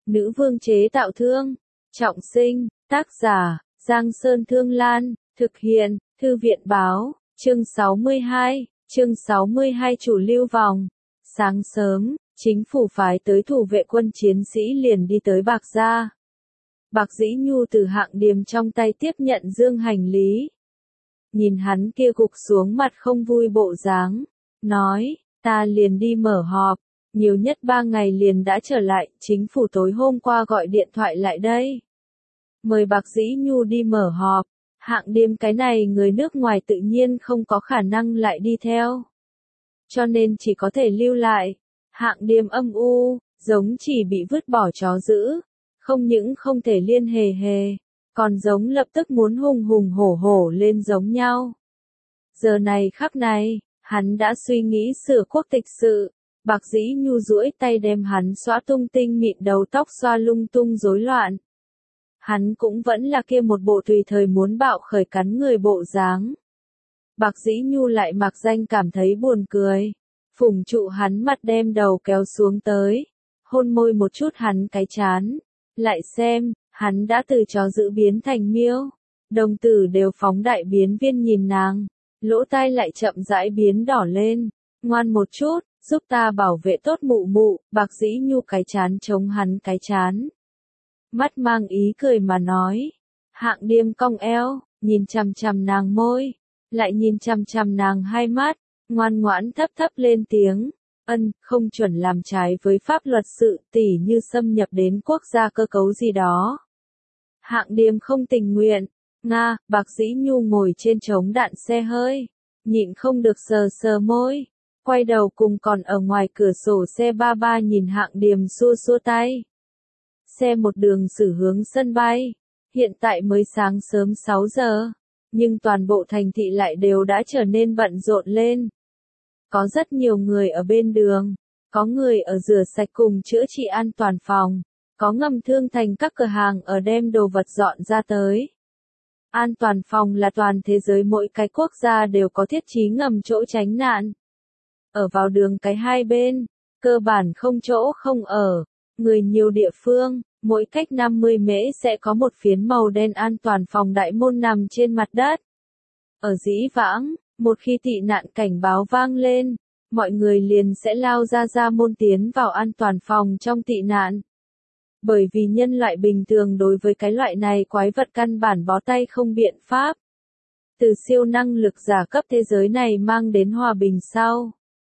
Nữ vương chế tạo thương. Trọng sinh, tác giả, Giang Sơn Thương Lan, thực hiện, Thư viện báo, chương 62, chủ lưu vòng. Sáng sớm, chính phủ phái tới thủ vệ quân chiến sĩ liền đi tới Bạc Gia. Bạc Dĩ Nhu từ Hạng Điềm trong tay tiếp nhận dương hành lý. Nhìn hắn kia gục xuống mặt không vui bộ dáng, nói, ta liền đi mở họp, nhiều nhất 3 ngày liền đã trở lại, chính phủ tối hôm qua gọi điện thoại lại đây. Mời Bạc Dĩ Nhu đi mở họp, Hạng Điềm cái này người nước ngoài tự nhiên không có khả năng lại đi theo. Cho nên chỉ có thể lưu lại. Hạng Điềm âm u, giống chỉ bị vứt bỏ chó dữ, không những không thể liên hề, còn giống lập tức muốn hùng hùng hổ lên giống nhau. Giờ này khắc này, hắn đã suy nghĩ sửa quốc tịch sự. Bạc Dĩ Nhu duỗi tay đem hắn xóa tung tinh mịn đầu tóc xoa lung tung rối loạn. Hắn cũng vẫn là kia một bộ tùy thời muốn bạo khởi cắn người bộ dáng. Bạc Dĩ Nhu lại mặc danh cảm thấy buồn cười. Phủng trụ hắn mặt đem đầu kéo xuống tới. Hôn môi một chút hắn cái chán. Lại xem, hắn đã từ chó dữ biến thành miêu. Đồng tử đều phóng đại biến viên nhìn nàng. Lỗ tai lại chậm rãi biến đỏ lên. Ngoan một chút, giúp ta bảo vệ tốt mụ mụ. Bạc Dĩ Nhu cái chán chống hắn cái chán. Mắt mang ý cười mà nói. Hạng Điềm cong eo, nhìn chằm chằm nàng môi. Lại nhìn chằm chằm nàng hai mắt. Ngoan ngoãn thấp lên tiếng. Không chuẩn làm trái với pháp luật sự tỉ như xâm nhập đến quốc gia cơ cấu gì đó. Hạng Điềm không tình nguyện. Nga, Bạc Dĩ Nhu ngồi trên trống đạn xe hơi. Nhịn không được sờ môi. Quay đầu cùng còn ở ngoài cửa sổ xe ba nhìn Hạng Điềm xua tay. Xe một đường xử hướng sân bay. Hiện tại mới sáng sớm 6 giờ. Nhưng toàn bộ thành thị lại đều đã trở nên bận rộn lên. Có rất nhiều người ở bên đường. Có người ở rửa sạch cùng chữa trị an toàn phòng. Có ngầm thương thành các cửa hàng ở đem đồ vật dọn ra tới. An toàn phòng là toàn thế giới mỗi cái quốc gia đều có thiết trí ngầm chỗ tránh nạn. Ở vào đường cái hai bên, cơ bản không chỗ không ở. Người nhiều địa phương, mỗi cách 50 mễ sẽ có một phiến màu đen an toàn phòng đại môn nằm trên mặt đất. Ở dĩ vãng, một khi tị nạn cảnh báo vang lên, mọi người liền sẽ lao ra môn tiến vào an toàn phòng trong tị nạn. Bởi vì nhân loại bình thường đối với cái loại này quái vật căn bản bó tay không biện pháp. Từ siêu năng lực giả cấp thế giới này mang đến hòa bình sau.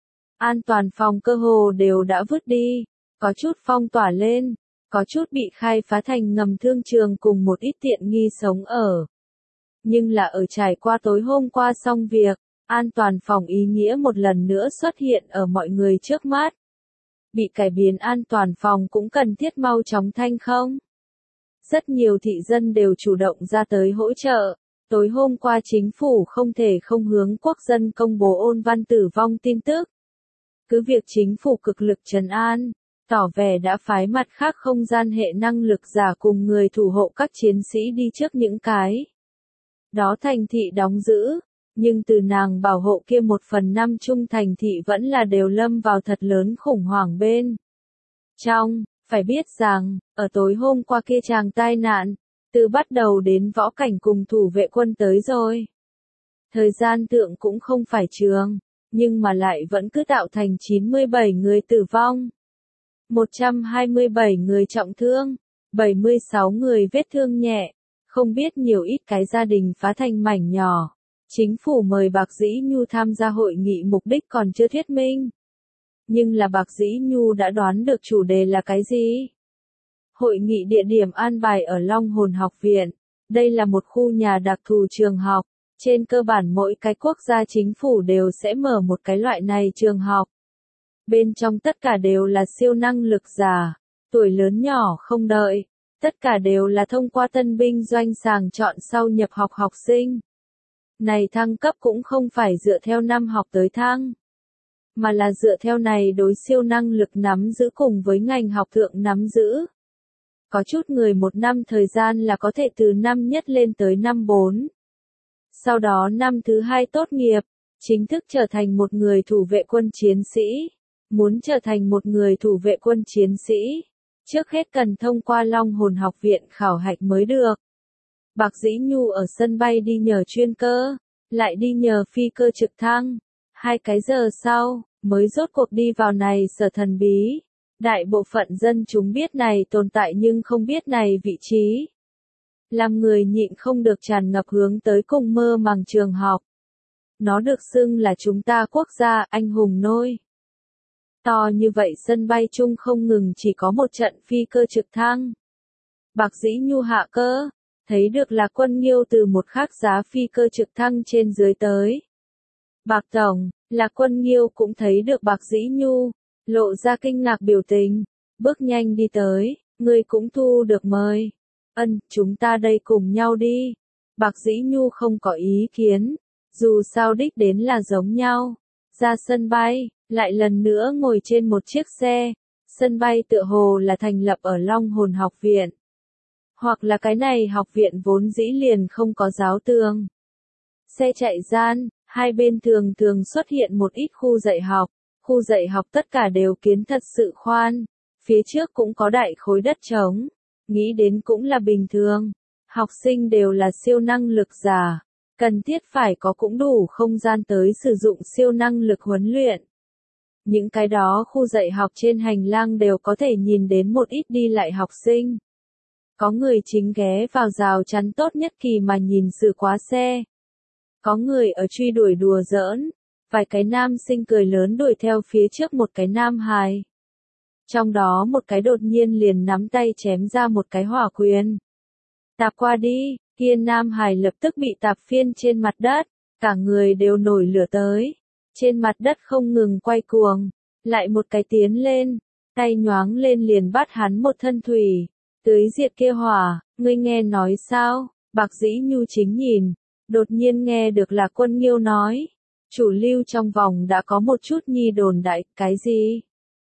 An toàn phòng cơ hồ đều đã vứt đi, có chút phong tỏa lên, có chút bị khai phá thành ngầm thương trường cùng một ít tiện nghi sống ở. Nhưng là ở trải qua tối hôm qua xong việc, an toàn phòng ý nghĩa một lần nữa xuất hiện ở mọi người trước mắt. Bị cải biến an toàn phòng cũng cần thiết mau chóng thanh không. Rất nhiều thị dân đều chủ động ra tới hỗ trợ. Tối hôm qua chính phủ không thể không hướng quốc dân công bố ôn văn tử vong tin tức. Cứ việc chính phủ cực lực trấn an, tỏ vẻ đã phái mặt khác không gian hệ năng lực giả cùng người thủ hộ các chiến sĩ đi trước những cái. Đó thành thị đóng giữ, nhưng từ nàng bảo hộ kia 1/5 chung thành thị vẫn là đều lâm vào thật lớn khủng hoảng bên. Phải biết rằng, ở tối hôm qua kia chàng tai nạn, từ bắt đầu đến võ cảnh cùng thủ vệ quân tới rồi. Thời gian tượng cũng không phải trường, nhưng mà lại vẫn cứ tạo thành 97 người tử vong. 127 người trọng thương, 76 người vết thương nhẹ, không biết nhiều ít cái gia đình phá thành mảnh nhỏ. Chính phủ mời Bạc Dĩ Nhu tham gia hội nghị mục đích còn chưa thuyết minh. Nhưng là Bạc Dĩ Nhu đã đoán được chủ đề là cái gì? Hội nghị địa điểm an bài ở Long Hồn học viện. Đây là một khu nhà đặc thù trường học. Trên cơ bản mỗi cái quốc gia chính phủ đều sẽ mở một cái loại này trường học. Bên trong tất cả đều là siêu năng lực giả, tuổi lớn nhỏ không đợi. Tất cả đều là thông qua tân binh doanh sàng chọn sau nhập học học sinh. Này thăng cấp cũng không phải dựa theo năm học tới thăng, mà là dựa theo này đối siêu năng lực nắm giữ cùng với ngành học thượng nắm giữ. Có chút người 1 năm thời gian là có thể từ năm nhất lên tới năm 4. Sau đó năm thứ 2 tốt nghiệp, chính thức trở thành một người thủ vệ quân chiến sĩ. Muốn trở thành một người thủ vệ quân chiến sĩ, Trước hết cần thông qua Long Hồn Học viện khảo hạch mới được. Bạc Dĩ Nhu ở sân bay đi nhờ chuyên cơ, lại đi nhờ phi cơ trực thăng. 2 cái giờ sau, mới rốt cuộc đi vào này sở thần bí. Đại bộ phận dân chúng biết này tồn tại nhưng không biết này vị trí. Làm người nhịn không được tràn ngập hướng tới cùng mơ màng trường học. Nó được xưng là chúng ta quốc gia anh hùng nôi. To như vậy sân bay chung không ngừng chỉ có một trận phi cơ trực thăng. Bạc Dĩ Nhu hạ cơ, thấy được là Quân Nghiêu từ một khác giá phi cơ trực thăng trên dưới tới. Bạc Tổng, là Quân Nghiêu cũng thấy được Bạc Dĩ Nhu, lộ ra kinh ngạc biểu tình, bước nhanh đi tới, người cũng thu được mời. Chúng ta đây cùng nhau đi. Bạc Dĩ Nhu không có ý kiến, dù sao đích đến là giống nhau. Ra sân bay, lại lần nữa ngồi trên một chiếc xe. Sân bay tựa hồ là thành lập ở Long Hồn Học viện. Hoặc là cái này học viện vốn dĩ liền không có giáo tường. Xe chạy gian, hai bên thường thường xuất hiện một ít khu dạy học. Khu dạy học tất cả đều kiến thật sự khoan. Phía trước cũng có đại khối đất trống. Nghĩ đến cũng là bình thường. Học sinh đều là siêu năng lực giả. Cần thiết phải có cũng đủ không gian tới sử dụng siêu năng lực huấn luyện. Những cái đó khu dạy học trên hành lang đều có thể nhìn đến một ít đi lại học sinh. Có người chính ghé vào rào chắn tốt nhất kỳ mà nhìn sự quá xe. Có người ở truy đuổi đùa giỡn. Vài cái nam sinh cười lớn đuổi theo phía trước một cái nam hài. Trong đó một cái đột nhiên liền nắm tay chém ra một cái hỏa quyền. Tạp qua đi, kia nam hài lập tức bị tạp phiên trên mặt đất, cả người đều nổi lửa tới. Trên mặt đất không ngừng quay cuồng, lại một cái tiến lên, tay nhoáng lên liền bắt hắn một thân thủy, tưới diệt kia hỏa, ngươi nghe nói sao? Bạc Dĩ Nhu chính nhìn, đột nhiên nghe được là Quân Nghiêu nói. Chủ lưu trong vòng đã có một chút nhi đồn đại, cái gì?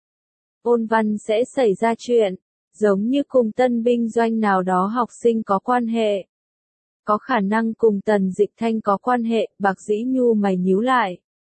Ôn Văn sẽ xảy ra chuyện, giống như cùng tân binh doanh nào đó học sinh có quan hệ. Có khả năng cùng Tần Dịch Thanh có quan hệ, Bạc Dĩ Nhu mày nhíu lại.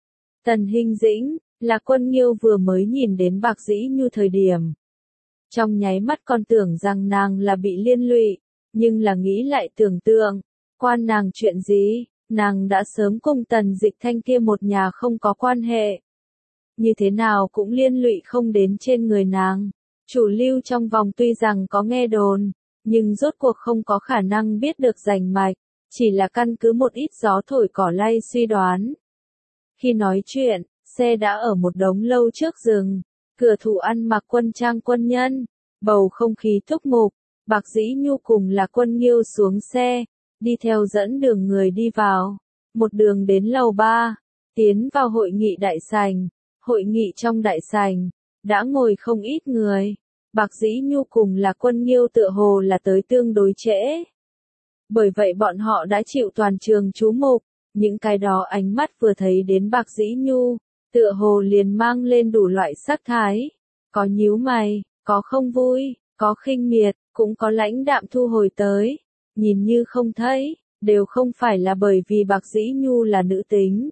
Tần Hinh Dĩnh, là Quân Nghiêu vừa mới nhìn đến Bạc Dĩ Nhu thời điểm. Trong nháy mắt còn tưởng rằng nàng là bị liên lụy, nhưng là nghĩ lại tưởng tượng, quan nàng chuyện gì, nàng đã sớm cùng Tần Dịch Thanh kia một nhà không có quan hệ. Như thế nào cũng liên lụy không đến trên người nàng. Chủ lưu trong vòng tuy rằng có nghe đồn, nhưng rốt cuộc không có khả năng biết được rành mạch, chỉ là căn cứ một ít gió thổi cỏ lay suy đoán. Khi nói chuyện, xe đã ở một đống lâu trước rừng, cửa thủ ăn mặc quân trang quân nhân, bầu không khí thúc mục, Bạc Dĩ Nhu cùng là Quân Nghiêu xuống xe, đi theo dẫn đường người đi vào, một đường đến lầu 3, tiến vào hội nghị đại sảnh. Hội nghị trong đại sảnh, đã ngồi không ít người. Bạc Dĩ Nhu cùng là Quân Nghiêu tựa hồ là tới tương đối trễ. Bởi vậy bọn họ đã chịu toàn trường chú mục, những cái đó ánh mắt vừa thấy đến Bạc Dĩ Nhu, tựa hồ liền mang lên đủ loại sắc thái. Có nhíu mày, có không vui, có khinh miệt, cũng có lãnh đạm thu hồi tới. Nhìn như không thấy, đều không phải là bởi vì Bạc Dĩ Nhu là nữ tính.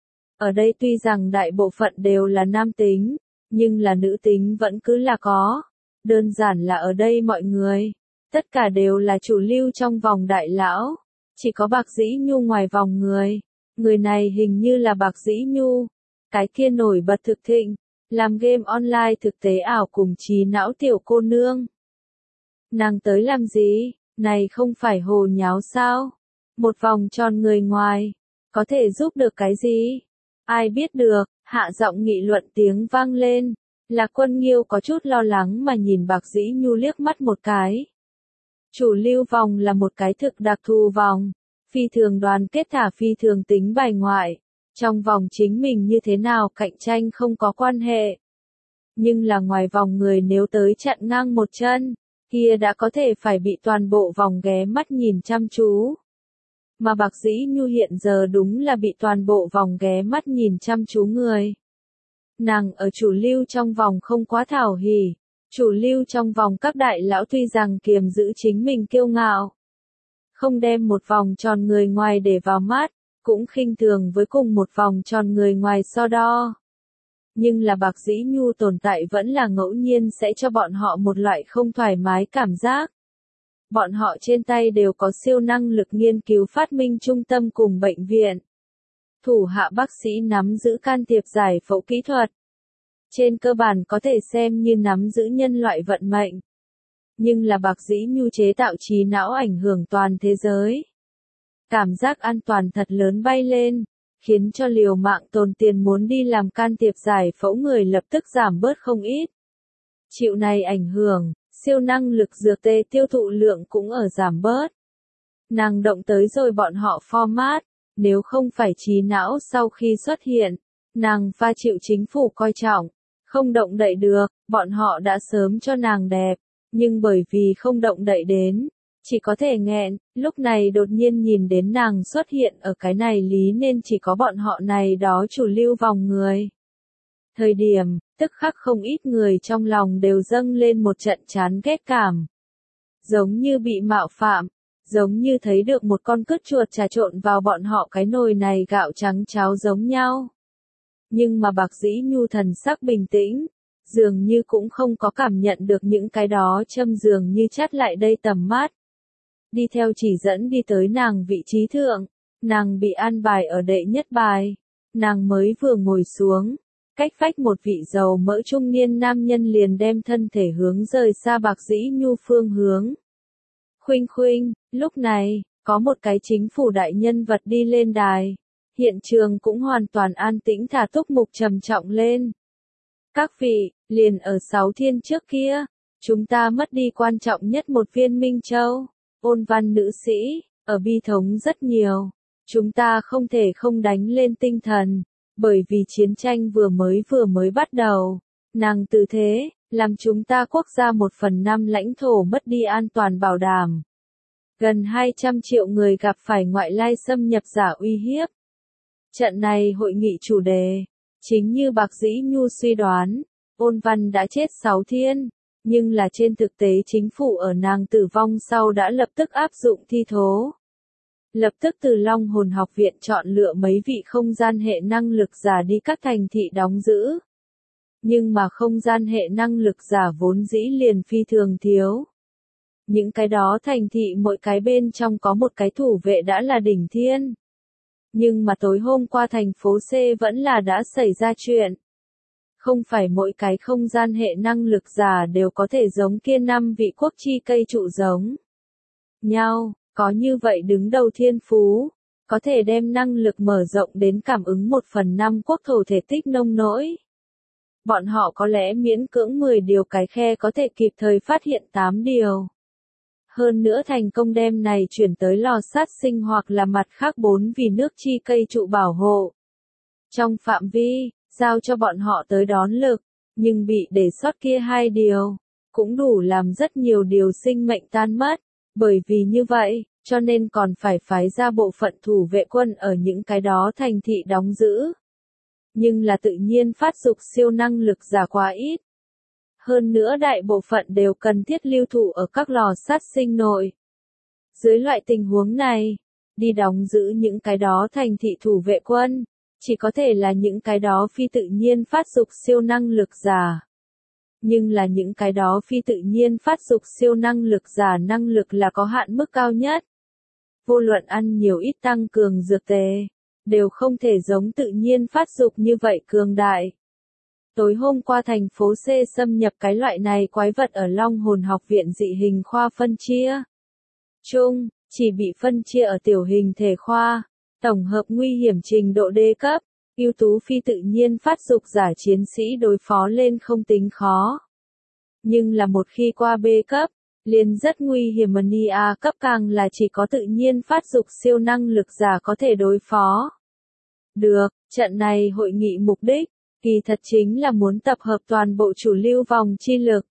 Ở đây tuy rằng đại bộ phận đều là nam tính, nhưng là nữ tính vẫn cứ là có. Đơn giản là ở đây mọi người, tất cả đều là chủ lưu trong vòng đại lão. Chỉ có Bạc Dĩ Nhu ngoài vòng người. Người này hình như là Bạc Dĩ Nhu. Cái kia nổi bật thực thịnh, làm game online thực tế ảo cùng trí não tiểu cô nương. Nàng tới làm gì? Này không phải hồ nháo sao? Một vòng tròn người ngoài, có thể giúp được cái gì? Ai biết được, hạ giọng nghị luận tiếng vang lên, là Quân Nghiêu có chút lo lắng mà nhìn Bạc Dĩ Nhu liếc mắt một cái. Chủ lưu vòng là một cái thực đặc thù vòng, phi thường đoàn kết thả phi thường tính bài ngoại, trong vòng chính mình như thế nào cạnh tranh không có quan hệ. Nhưng là ngoài vòng người nếu tới chặn ngang một chân, kia đã có thể phải bị toàn bộ vòng ghé mắt nhìn chăm chú. Mà Bạc Dĩ Nhu hiện giờ đúng là bị toàn bộ vòng ghé mắt nhìn chăm chú người. Nàng ở chủ lưu trong vòng không quá thảo hỉ, chủ lưu trong vòng các đại lão tuy rằng kiềm giữ chính mình kiêu ngạo, không đem một vòng tròn người ngoài để vào mắt, cũng khinh thường với cùng một vòng tròn người ngoài so đo. Nhưng là Bạc Dĩ Nhu tồn tại vẫn là ngẫu nhiên sẽ cho bọn họ một loại không thoải mái cảm giác. Bọn họ trên tay đều có siêu năng lực nghiên cứu phát minh trung tâm cùng bệnh viện. Thủ hạ bác sĩ nắm giữ can thiệp giải phẫu kỹ thuật. Trên cơ bản có thể xem như nắm giữ nhân loại vận mệnh. Nhưng là Bạc Dĩ Nhu chế tạo trí não ảnh hưởng toàn thế giới. Cảm giác an toàn thật lớn bay lên, khiến cho liều mạng tồn tiền muốn đi làm can thiệp giải phẫu người lập tức giảm bớt không ít. Chịu này ảnh hưởng, siêu năng lực dược tê tiêu thụ lượng cũng ở giảm bớt. Nàng động tới rồi bọn họ format, nếu không phải trí não sau khi xuất hiện, nàng pha chịu chính phủ coi trọng, không động đậy được, bọn họ đã sớm cho nàng đẹp, nhưng bởi vì không động đậy đến, chỉ có thể nghẹn, lúc này đột nhiên nhìn đến nàng xuất hiện ở cái này lý nên chỉ có bọn họ này đó chủ lưu vòng người. Thời điểm, tức khắc không ít người trong lòng đều dâng lên một trận chán ghét cảm. Giống như bị mạo phạm, giống như thấy được một con cứt chuột trà trộn vào bọn họ cái nồi này gạo trắng cháo giống nhau. Nhưng mà Bạc Dĩ Nhu thần sắc bình tĩnh, dường như cũng không có cảm nhận được những cái đó châm dường như chát lại đây tầm mắt. Đi theo chỉ dẫn đi tới nàng vị trí thượng, nàng bị an bài ở đệ nhất bài, nàng mới vừa ngồi xuống, cách vách một vị giàu mỡ trung niên nam nhân liền đem thân thể hướng rời xa Bạc Dĩ Nhu phương hướng. Khuynh khuynh, lúc này, có một cái chính phủ đại nhân vật đi lên đài, hiện trường cũng hoàn toàn an tĩnh thả túc mục trầm trọng lên. Các vị, liền ở 6 thiên trước kia, chúng ta mất đi quan trọng nhất một viên Minh Châu. Ôn văn nữ sĩ, ở bi thống rất nhiều. Chúng ta không thể không đánh lên tinh thần, bởi vì chiến tranh vừa mới bắt đầu. Nàng từ thế, làm chúng ta quốc gia 1/5 lãnh thổ mất đi an toàn bảo đảm. Gần 200 triệu người gặp phải ngoại lai xâm nhập giả uy hiếp. Trận này hội nghị chủ đề, chính như Bạc Dĩ Nhu suy đoán, Ôn Văn đã chết 6 thiên. Nhưng là trên thực tế chính phủ ở nàng tử vong sau đã lập tức áp dụng thi thố. Lập tức từ Long Hồn Học viện chọn lựa mấy vị không gian hệ năng lực giả đi các thành thị đóng giữ. Nhưng mà không gian hệ năng lực giả vốn dĩ liền phi thường thiếu. Những cái đó thành thị mỗi cái bên trong có một cái thủ vệ đã là đỉnh thiên. Nhưng mà tối hôm qua thành phố C vẫn là đã xảy ra chuyện. Không phải mỗi cái không gian hệ năng lực giả đều có thể giống kia 5 vị quốc chi cây trụ giống nhau, có như vậy đứng đầu thiên phú, có thể đem năng lực mở rộng đến cảm ứng 1/5 quốc thổ thể tích nông nỗi. Bọn họ có lẽ miễn cưỡng 10 điều cái khe có thể kịp thời phát hiện 8 điều. Hơn nữa thành công đem này chuyển tới lò sát sinh hoặc là mặt khác 4 vì nước chi cây trụ bảo hộ. Trong phạm vi, giao cho bọn họ tới đón lực, nhưng bị để sót kia 2 điều, cũng đủ làm rất nhiều điều sinh mệnh tan mất, bởi vì như vậy, cho nên còn phải phái ra bộ phận thủ vệ quân ở những cái đó thành thị đóng giữ. Nhưng là tự nhiên phát dục siêu năng lực giả quá ít. Hơn nữa đại bộ phận đều cần thiết lưu thủ ở các lò sát sinh nội. Dưới loại tình huống này, đi đóng giữ những cái đó thành thị thủ vệ quân, chỉ có thể là những cái đó phi tự nhiên phát dục siêu năng lực giả. Nhưng là những cái đó phi tự nhiên phát dục siêu năng lực giả năng lực là có hạn mức cao nhất. Vô luận ăn nhiều ít tăng cường dược tề, đều không thể giống tự nhiên phát dục như vậy cường đại. Tối hôm qua thành phố C xâm nhập cái loại này quái vật ở Long Hồn Học viện dị hình khoa phân chia. Chung, chỉ bị phân chia ở tiểu hình thể khoa, tổng hợp nguy hiểm trình độ D cấp, ưu tú phi tự nhiên phát dục giả chiến sĩ đối phó lên không tính khó. Nhưng là một khi qua B cấp, liền rất nguy hiểm A cấp càng là chỉ có tự nhiên phát dục siêu năng lực giả có thể đối phó. Được, trận này hội nghị mục đích, kỳ thật chính là muốn tập hợp toàn bộ chủ lưu vòng chi lực.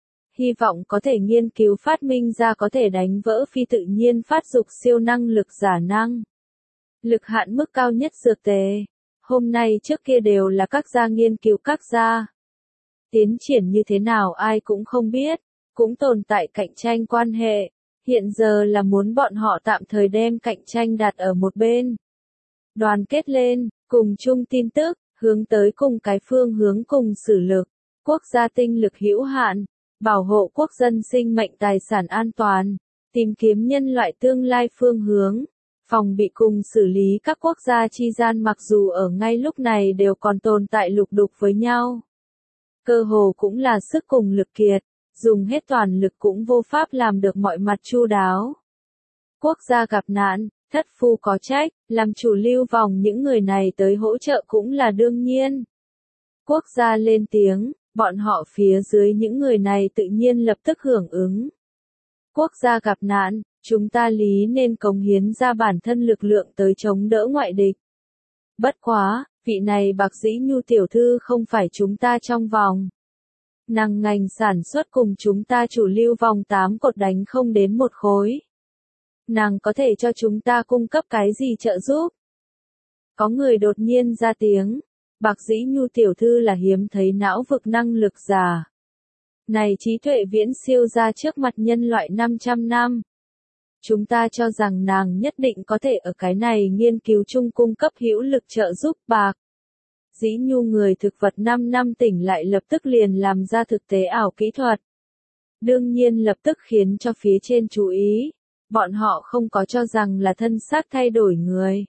Hy vọng có thể nghiên cứu phát minh ra có thể đánh vỡ phi tự nhiên phát dục siêu năng lực giả năng. Lực hạn mức cao nhất dược tề. Hôm nay trước kia đều là các gia nghiên cứu các gia. Tiến triển như thế nào ai cũng không biết, cũng tồn tại cạnh tranh quan hệ. Hiện giờ là muốn bọn họ tạm thời đem cạnh tranh đặt ở một bên. Đoàn kết lên, cùng chung tin tức, hướng tới cùng cái phương hướng cùng xử lực, quốc gia tinh lực hữu hạn, bảo hộ quốc dân sinh mệnh tài sản an toàn, tìm kiếm nhân loại tương lai phương hướng, phòng bị cùng xử lý các quốc gia chi gian mặc dù ở ngay lúc này đều còn tồn tại lục đục với nhau. Cơ hồ cũng là sức cùng lực kiệt, dùng hết toàn lực cũng vô pháp làm được mọi mặt chu đáo. Quốc gia gặp nạn, thất phu có trách, làm chủ lưu vòng những người này tới hỗ trợ cũng là đương nhiên. Quốc gia lên tiếng, bọn họ phía dưới những người này tự nhiên lập tức hưởng ứng. Quốc gia gặp nạn, chúng ta lý nên cống hiến ra bản thân lực lượng tới chống đỡ ngoại địch. Bất quá, vị này Bạc Dĩ Nhu tiểu thư không phải chúng ta trong vòng. Nàng ngành sản xuất cùng chúng ta chủ lưu vòng 8 cột đánh không đến một khối. Nàng có thể cho chúng ta cung cấp cái gì trợ giúp? Có người đột nhiên ra tiếng, Bạc Dĩ Nhu tiểu thư là hiếm thấy não vực năng lực giả. Này trí tuệ viễn siêu ra trước mặt nhân loại 500 năm. Chúng ta cho rằng nàng nhất định có thể ở cái này nghiên cứu chung cung cấp hữu lực trợ giúp. Bạc Dĩ Nhu người thực vật 5 năm tỉnh lại lập tức liền làm ra thực tế ảo kỹ thuật. Đương nhiên lập tức khiến cho phía trên chú ý. Bọn họ không có cho rằng là thân xác thay đổi người.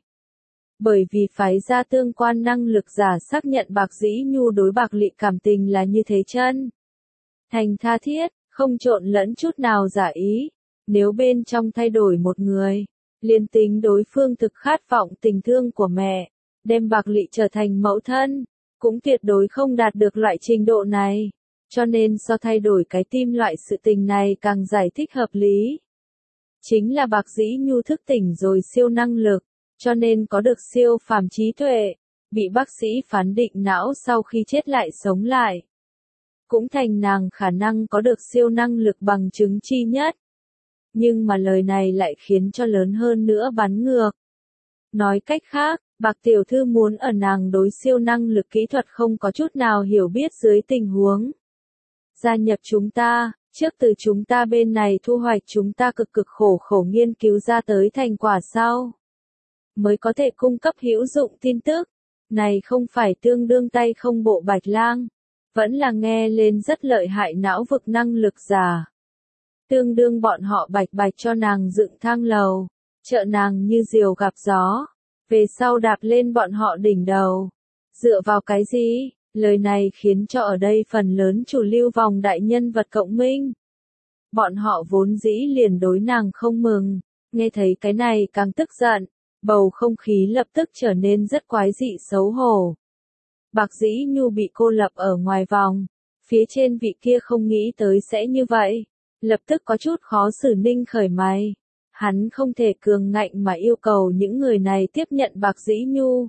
Bởi vì phái ra tương quan năng lực giả xác nhận Bạc Dĩ Nhu đối Bạc Lị cảm tình là như thế chân thành tha thiết, không trộn lẫn chút nào giả ý. Nếu bên trong thay đổi một người, liền tính đối phương thực khát vọng tình thương của mẹ, đem Bạc Lị trở thành mẫu thân, cũng tuyệt đối không đạt được loại trình độ này. Cho nên so thay đổi cái tim loại sự tình này càng giải thích hợp lý. Chính là Bạc Dĩ Nhu thức tỉnh rồi siêu năng lực, cho nên có được siêu phàm trí tuệ, bị bác sĩ phán định não sau khi chết lại sống lại. Cũng thành nàng khả năng có được siêu năng lực bằng chứng chi nhất. Nhưng mà lời này lại khiến cho lớn hơn nữa bắn ngược. Nói cách khác, Bạc tiểu thư muốn ở nàng đối siêu năng lực kỹ thuật không có chút nào hiểu biết dưới tình huống gia nhập chúng ta, trước từ chúng ta bên này thu hoạch chúng ta cực cực khổ khổ nghiên cứu ra tới thành quả sau, mới có thể cung cấp hữu dụng tin tức. Này không phải tương đương tay không bộ Bạch Lang, vẫn là nghe lên rất lợi hại não vực năng lực giả. Tương đương bọn họ bạch bạch cho nàng dựng thang lầu, trợ nàng như diều gặp gió, về sau đạp lên bọn họ đỉnh đầu. Dựa vào cái gì? Lời này khiến cho ở đây phần lớn chủ lưu vòng đại nhân vật cộng minh. Bọn họ vốn dĩ liền đối nàng không mừng, nghe thấy cái này càng tức giận, bầu không khí lập tức trở nên rất quái dị xấu hổ. Bạc Dĩ Nhu bị cô lập ở ngoài vòng, phía trên vị kia không nghĩ tới sẽ như vậy, lập tức có chút khó xử ninh khởi mày. Hắn không thể cường ngạnh mà yêu cầu những người này tiếp nhận Bạc Dĩ Nhu.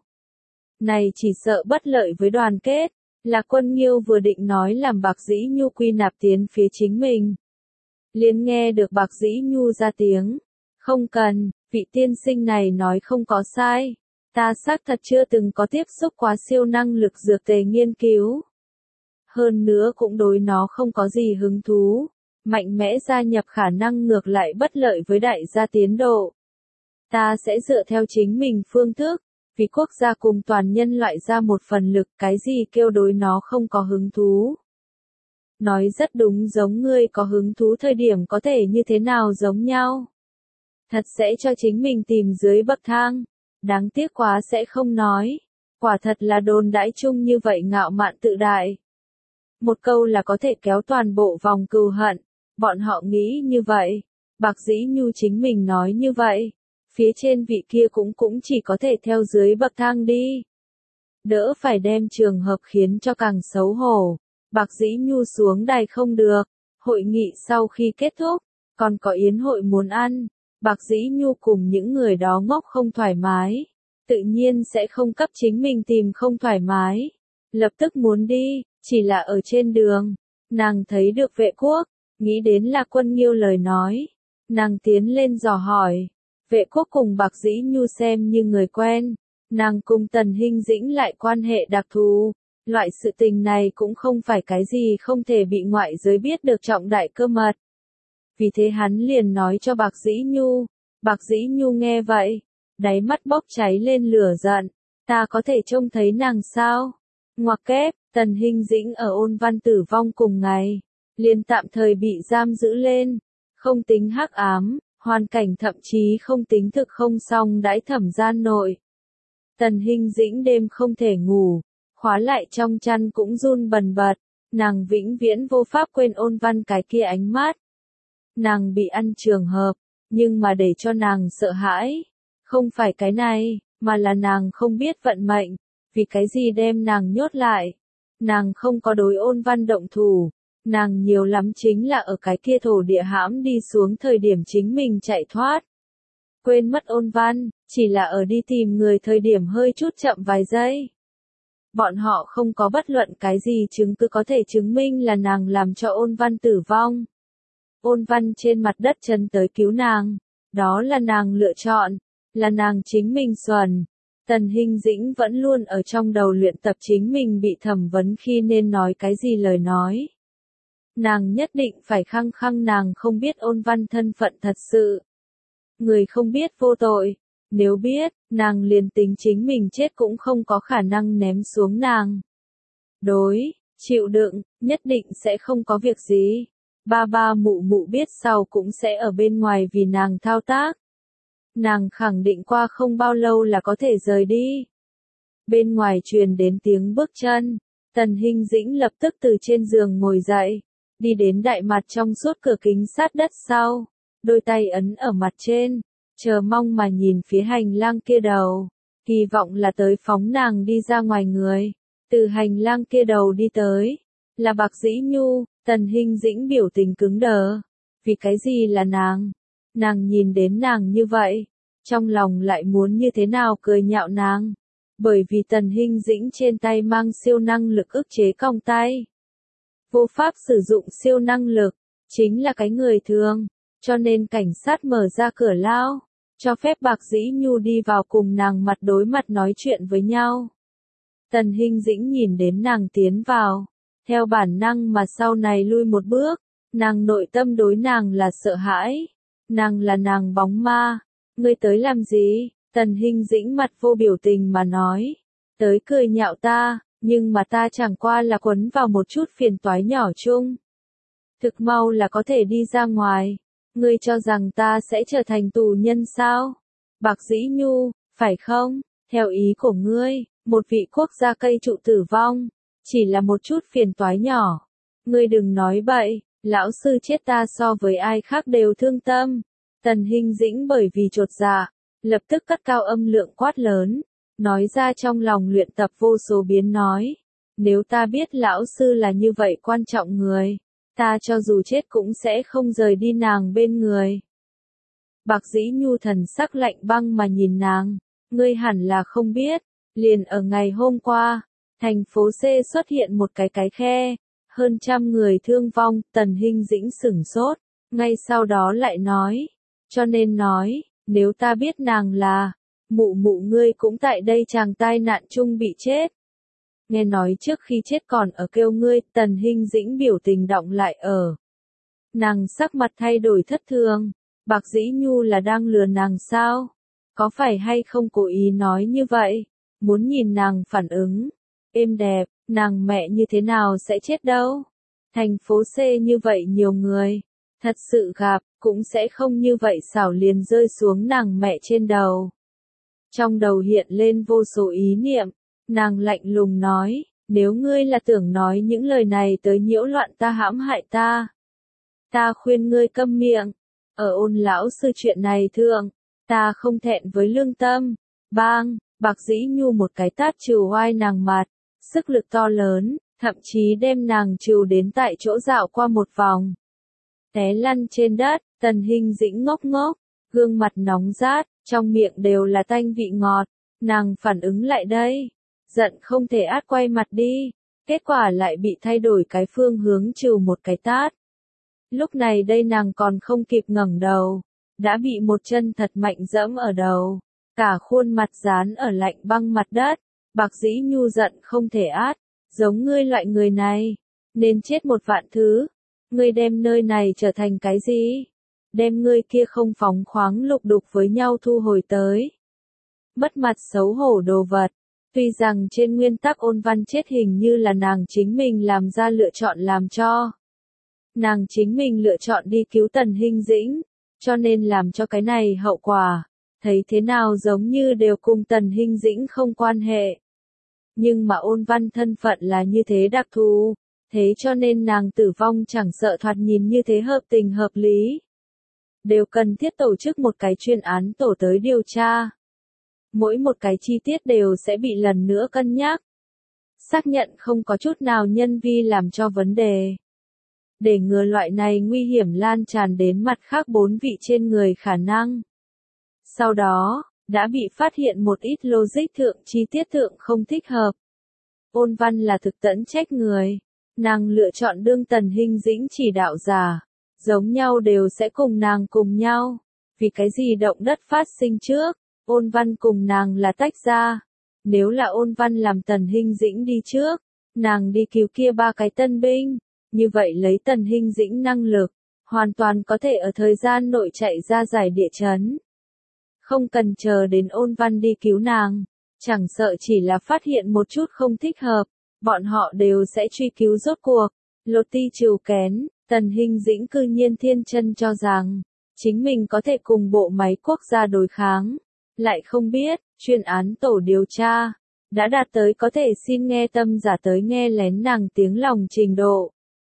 Này chỉ sợ bất lợi với đoàn kết, là Quân Nghiêu vừa định nói làm Bạc Dĩ Nhu quy nạp tiến phía chính mình. Liền nghe được Bạc Dĩ Nhu ra tiếng, không cần, vị tiên sinh này nói không có sai. Ta xác thật chưa từng có tiếp xúc quá siêu năng lực dược tề nghiên cứu. Hơn nữa cũng đối nó không có gì hứng thú. Mạnh mẽ gia nhập khả năng ngược lại bất lợi với đại gia tiến độ. Ta sẽ dựa theo chính mình phương thức, vì quốc gia cùng toàn nhân loại ra một phần lực, cái gì kêu đối nó không có hứng thú. Nói rất đúng, giống ngươi có hứng thú thời điểm có thể như thế nào giống nhau. Thật sẽ cho chính mình tìm dưới bậc thang. Đáng tiếc quá sẽ không nói. Quả thật là đồn đãi chung như vậy ngạo mạn tự đại. Một câu là có thể kéo toàn bộ vòng cừu hận. Bọn họ nghĩ như vậy. Bạc Dĩ Nhu chính mình nói như vậy. Phía trên vị kia cũng chỉ có thể theo dưới bậc thang đi. Đỡ phải đem trường hợp khiến cho càng xấu hổ. Bạc Dĩ Nhu xuống đài không được. Hội nghị sau khi kết thúc, còn có yến hội muốn ăn. Bạc Dĩ Nhu cùng những người đó ngốc không thoải mái. Tự nhiên sẽ không cấp chính mình tìm không thoải mái. Lập tức muốn đi, chỉ là ở trên đường. Nàng thấy được vệ quốc, nghĩ đến là Quân Nghiêu lời nói. Nàng tiến lên dò hỏi. Vệ quốc cùng Bạc Dĩ Nhu xem như người quen. Nàng cùng Tần Hinh Dĩnh lại quan hệ đặc thù. Loại sự tình này cũng không phải cái gì không thể bị ngoại giới biết được trọng đại cơ mật. Vì thế hắn liền nói cho Bạc Dĩ Nhu. Bạc Dĩ Nhu nghe vậy, đáy mắt bốc cháy lên lửa giận. Ta có thể trông thấy nàng sao? Ngoặc kép, Tần Hinh Dĩnh ở Ôn Văn tử vong cùng ngày, liền tạm thời bị giam giữ lên, không tính hắc ám, hoàn cảnh thậm chí không tính thực không song đãi thẩm gian nội. Tần Hinh Dĩnh đêm không thể ngủ, khóa lại trong chăn cũng run bần bật, nàng vĩnh viễn vô pháp quên Ôn Văn cái kia ánh mắt. Nàng bị ăn trường hợp, nhưng mà để cho nàng sợ hãi, không phải cái này, mà là nàng không biết vận mệnh, vì cái gì đem nàng nhốt lại. Nàng không có đối Ôn Văn động thủ, nàng nhiều lắm chính là ở cái kia thổ địa hãm đi xuống thời điểm chính mình chạy thoát. Quên mất Ôn Văn, chỉ là ở đi tìm người thời điểm hơi chút chậm vài giây. Bọn họ không có bất luận cái gì chứng cứ có thể chứng minh là nàng làm cho Ôn Văn tử vong. Ôn Văn trên mặt đất chân tới cứu nàng, đó là nàng lựa chọn, là nàng chính mình xuẩn. Tần Hinh Dĩnh vẫn luôn ở trong đầu luyện tập chính mình bị thẩm vấn khi nên nói cái gì lời nói. Nàng nhất định phải khăng khăng nàng không biết Ôn Văn thân phận thật sự. Người không biết vô tội, nếu biết, nàng liền tính chính mình chết cũng không có khả năng ném xuống nàng. Đối, chịu đựng, nhất định sẽ không có việc gì. Ba ba mụ mụ biết sau cũng sẽ ở bên ngoài vì nàng thao tác. Nàng khẳng định qua không bao lâu là có thể rời đi. Bên ngoài truyền đến tiếng bước chân, Tần Hinh Dĩnh lập tức từ trên giường ngồi dậy, đi đến đại mặt trong suốt cửa kính sát đất sau, đôi tay ấn ở mặt trên, chờ mong mà nhìn phía hành lang kia đầu, kỳ vọng là tới phóng nàng đi ra ngoài người. Từ hành lang kia đầu đi tới, là Bạc Dĩ Nhu. Tần Hinh Dĩnh biểu tình cứng đờ, vì cái gì là nàng? Nàng nhìn đến nàng như vậy, trong lòng lại muốn như thế nào cười nhạo nàng, bởi vì Tần Hinh Dĩnh trên tay mang siêu năng lực ức chế còng tay. Vô pháp sử dụng siêu năng lực, chính là cái người thường, cho nên cảnh sát mở ra cửa lao, cho phép Bạc Dĩ Nhu đi vào cùng nàng mặt đối mặt nói chuyện với nhau. Tần Hinh Dĩnh nhìn đến nàng tiến vào, theo bản năng mà sau này lui một bước, nàng nội tâm đối nàng là sợ hãi, nàng là nàng bóng ma, ngươi tới làm gì? Tần Hinh Dĩnh mặt vô biểu tình mà nói, tới cười nhạo ta, nhưng mà ta chẳng qua là quấn vào một chút phiền toái nhỏ chung. Thực mau là có thể đi ra ngoài, ngươi cho rằng ta sẽ trở thành tù nhân sao? Bạc Dĩ Nhu, phải không? Theo ý của ngươi, một vị quốc gia cây trụ tử vong, chỉ là một chút phiền toái nhỏ. Ngươi đừng nói bậy, lão sư chết ta so với ai khác đều thương tâm. Tần Hinh Dĩnh bởi vì chột dạ, lập tức cất cao âm lượng quát lớn, nói ra trong lòng luyện tập vô số biến nói. Nếu ta biết lão sư là như vậy quan trọng người, ta cho dù chết cũng sẽ không rời đi nàng bên người. Bạc Dĩ Nhu thần sắc lạnh băng mà nhìn nàng, ngươi hẳn là không biết, liền ở ngày hôm qua, thành phố C xuất hiện một cái khe, hơn 100 người thương vong. Tần Hinh Dĩnh sửng sốt, ngay sau đó lại nói, cho nên nói, nếu ta biết nàng là, mụ mụ ngươi cũng tại đây chàng tai nạn chung bị chết. Nghe nói trước khi chết còn ở kêu ngươi. Tần Hinh Dĩnh biểu tình đọng lại ở. Nàng sắc mặt thay đổi thất thường, Bạc Dĩ Nhu là đang lừa nàng sao? Có phải hay không cố ý nói như vậy? Muốn nhìn nàng phản ứng. Êm đẹp, nàng mẹ như thế nào sẽ chết đâu? Thành phố C như vậy nhiều người, thật sự gặp, cũng sẽ không như vậy xảo liền rơi xuống nàng mẹ trên đầu. Trong đầu hiện lên vô số ý niệm, nàng lạnh lùng nói, nếu ngươi là tưởng nói những lời này tới nhiễu loạn ta hãm hại ta khuyên ngươi câm miệng. Ở Ôn lão sư chuyện này thượng, ta không thẹn với lương tâm. Bang, Bạc Dĩ Nhu một cái tát trừ oai nàng mặt, sức lực to lớn, thậm chí đem nàng trừ đến tại chỗ dạo qua một vòng. Té lăn trên đất, Tần Hinh Dĩnh ngốc ngốc, gương mặt nóng rát, trong miệng đều là tanh vị ngọt. Nàng phản ứng lại đây, giận không thể át quay mặt đi, kết quả lại bị thay đổi cái phương hướng trừ một cái tát. Lúc này đây nàng còn không kịp ngẩng đầu, đã bị một chân thật mạnh dẫm ở đầu, cả khuôn mặt dán ở lạnh băng mặt đất. Bạc Dĩ Nhu giận không thể át, giống ngươi loại người này, nên chết một vạn thứ. Ngươi đem nơi này trở thành cái gì? Đem ngươi kia không phóng khoáng lục đục với nhau thu hồi tới. Mất mặt xấu hổ đồ vật, Tuy rằng trên nguyên tắc Ôn Văn chết hình như là nàng chính mình làm ra lựa chọn làm cho. Nàng chính mình lựa chọn đi cứu Tần Hinh Dĩnh, cho nên làm cho cái này hậu quả, thấy thế nào giống như đều cùng Tần Hinh Dĩnh không quan hệ. Nhưng mà Ôn Văn thân phận là như thế đặc thù, thế cho nên nàng tử vong chẳng sợ thoạt nhìn như thế hợp tình hợp lý. Đều cần thiết tổ chức một cái chuyên án tổ tới điều tra. Mỗi một cái chi tiết đều sẽ bị lần nữa cân nhắc. Xác nhận không có chút nào nhân vi làm cho vấn đề. Để ngừa loại này nguy hiểm lan tràn đến mặt khác 4 vị trên người khả năng. Sau đó, đã bị phát hiện một ít logic thượng chi tiết thượng không thích hợp. Ôn Văn là thực tẫn trách người. Nàng lựa chọn đương Tần Hinh Dĩnh chỉ đạo giả. Giống nhau đều sẽ cùng nàng cùng nhau. Vì cái gì động đất phát sinh trước, Ôn Văn cùng nàng là tách ra. Nếu là Ôn Văn làm Tần Hinh Dĩnh đi trước, nàng đi cứu kia 3 cái tân binh. Như vậy lấy Tần Hinh Dĩnh năng lực, hoàn toàn có thể ở thời gian nội chạy ra giải địa chấn. Không cần chờ đến Ôn Văn đi cứu nàng, chẳng sợ chỉ là phát hiện một chút không thích hợp, bọn họ đều sẽ truy cứu rốt cuộc. Lột ti trừ kén, Tần Hinh Dĩnh cư nhiên thiên chân cho rằng, chính mình có thể cùng bộ máy quốc gia đối kháng. Lại không biết, chuyên án tổ điều tra, đã đạt tới có thể xin nghe tâm giả tới nghe lén nàng tiếng lòng trình độ.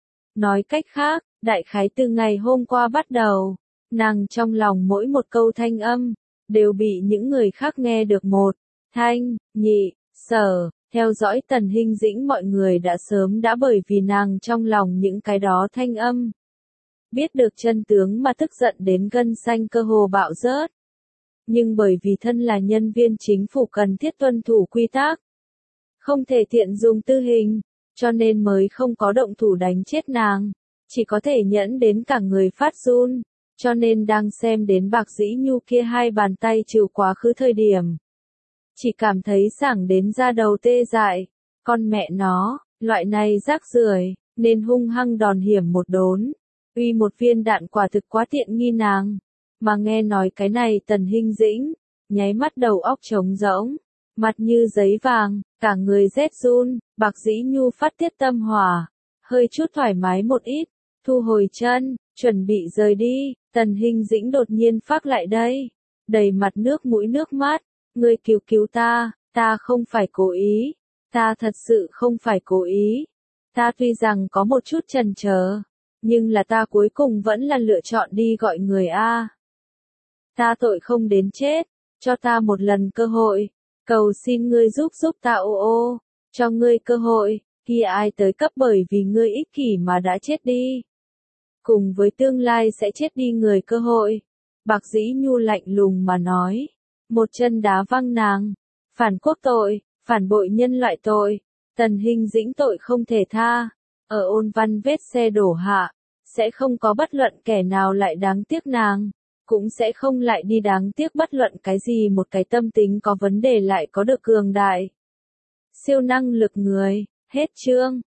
Nói cách khác, đại khái từ ngày hôm qua bắt đầu, nàng trong lòng mỗi một câu thanh âm, đều bị những người khác nghe được một, thanh, nhị, sở, theo dõi Tần Hinh Dĩnh mọi người đã sớm đã bởi vì nàng trong lòng những cái đó thanh âm. Biết được chân tướng mà tức giận đến gân xanh cơ hồ bạo rớt. Nhưng bởi vì thân là nhân viên chính phủ cần thiết tuân thủ quy tắc, không thể tiện dùng tư hình, cho nên mới không có động thủ đánh chết nàng, chỉ có thể nhẫn đến cả người phát run, cho nên đang xem đến Bạc Dĩ Nhu kia 2 bàn tay trừ quá khứ thời điểm. Chỉ cảm thấy sảng đến da đầu tê dại, con mẹ nó, loại này rác rưởi, nên hung hăng đòn hiểm một đốn, uy một viên đạn quả thực quá tiện nghi nàng, mà nghe nói cái này Tần Hinh Dĩnh, nháy mắt đầu óc trống rỗng, mặt như giấy vàng, cả người rét run, Bạc Dĩ Nhu phát tiết tâm hỏa, hơi chút thoải mái một ít, thu hồi chân, chuẩn bị rời đi, Tần Hinh Dĩnh đột nhiên phác lại đây, đầy mặt nước mũi nước mắt, ngươi cứu cứu ta không phải cố ý, ta thật sự không phải cố ý, ta tuy rằng có một chút chần chờ, nhưng là ta cuối cùng vẫn là lựa chọn đi gọi người a. Ta tội không đến chết, cho ta một lần cơ hội, cầu xin ngươi giúp ta ô, cho ngươi cơ hội, kia ai tới cấp bởi vì ngươi ích kỷ mà đã chết đi. Cùng với tương lai sẽ chết đi người cơ hội. Bạc Dĩ Nhu lạnh lùng mà nói, một chân đá văng nàng, phản quốc tội, phản bội nhân loại tội, Tần Hinh Dĩnh tội không thể tha, ở Ôn Văn vết xe đổ hạ, sẽ không có bất luận kẻ nào lại đáng tiếc nàng, cũng sẽ không lại đi đáng tiếc bất luận cái gì một cái tâm tính có vấn đề lại có được cường đại. Siêu năng lực người, hết chương.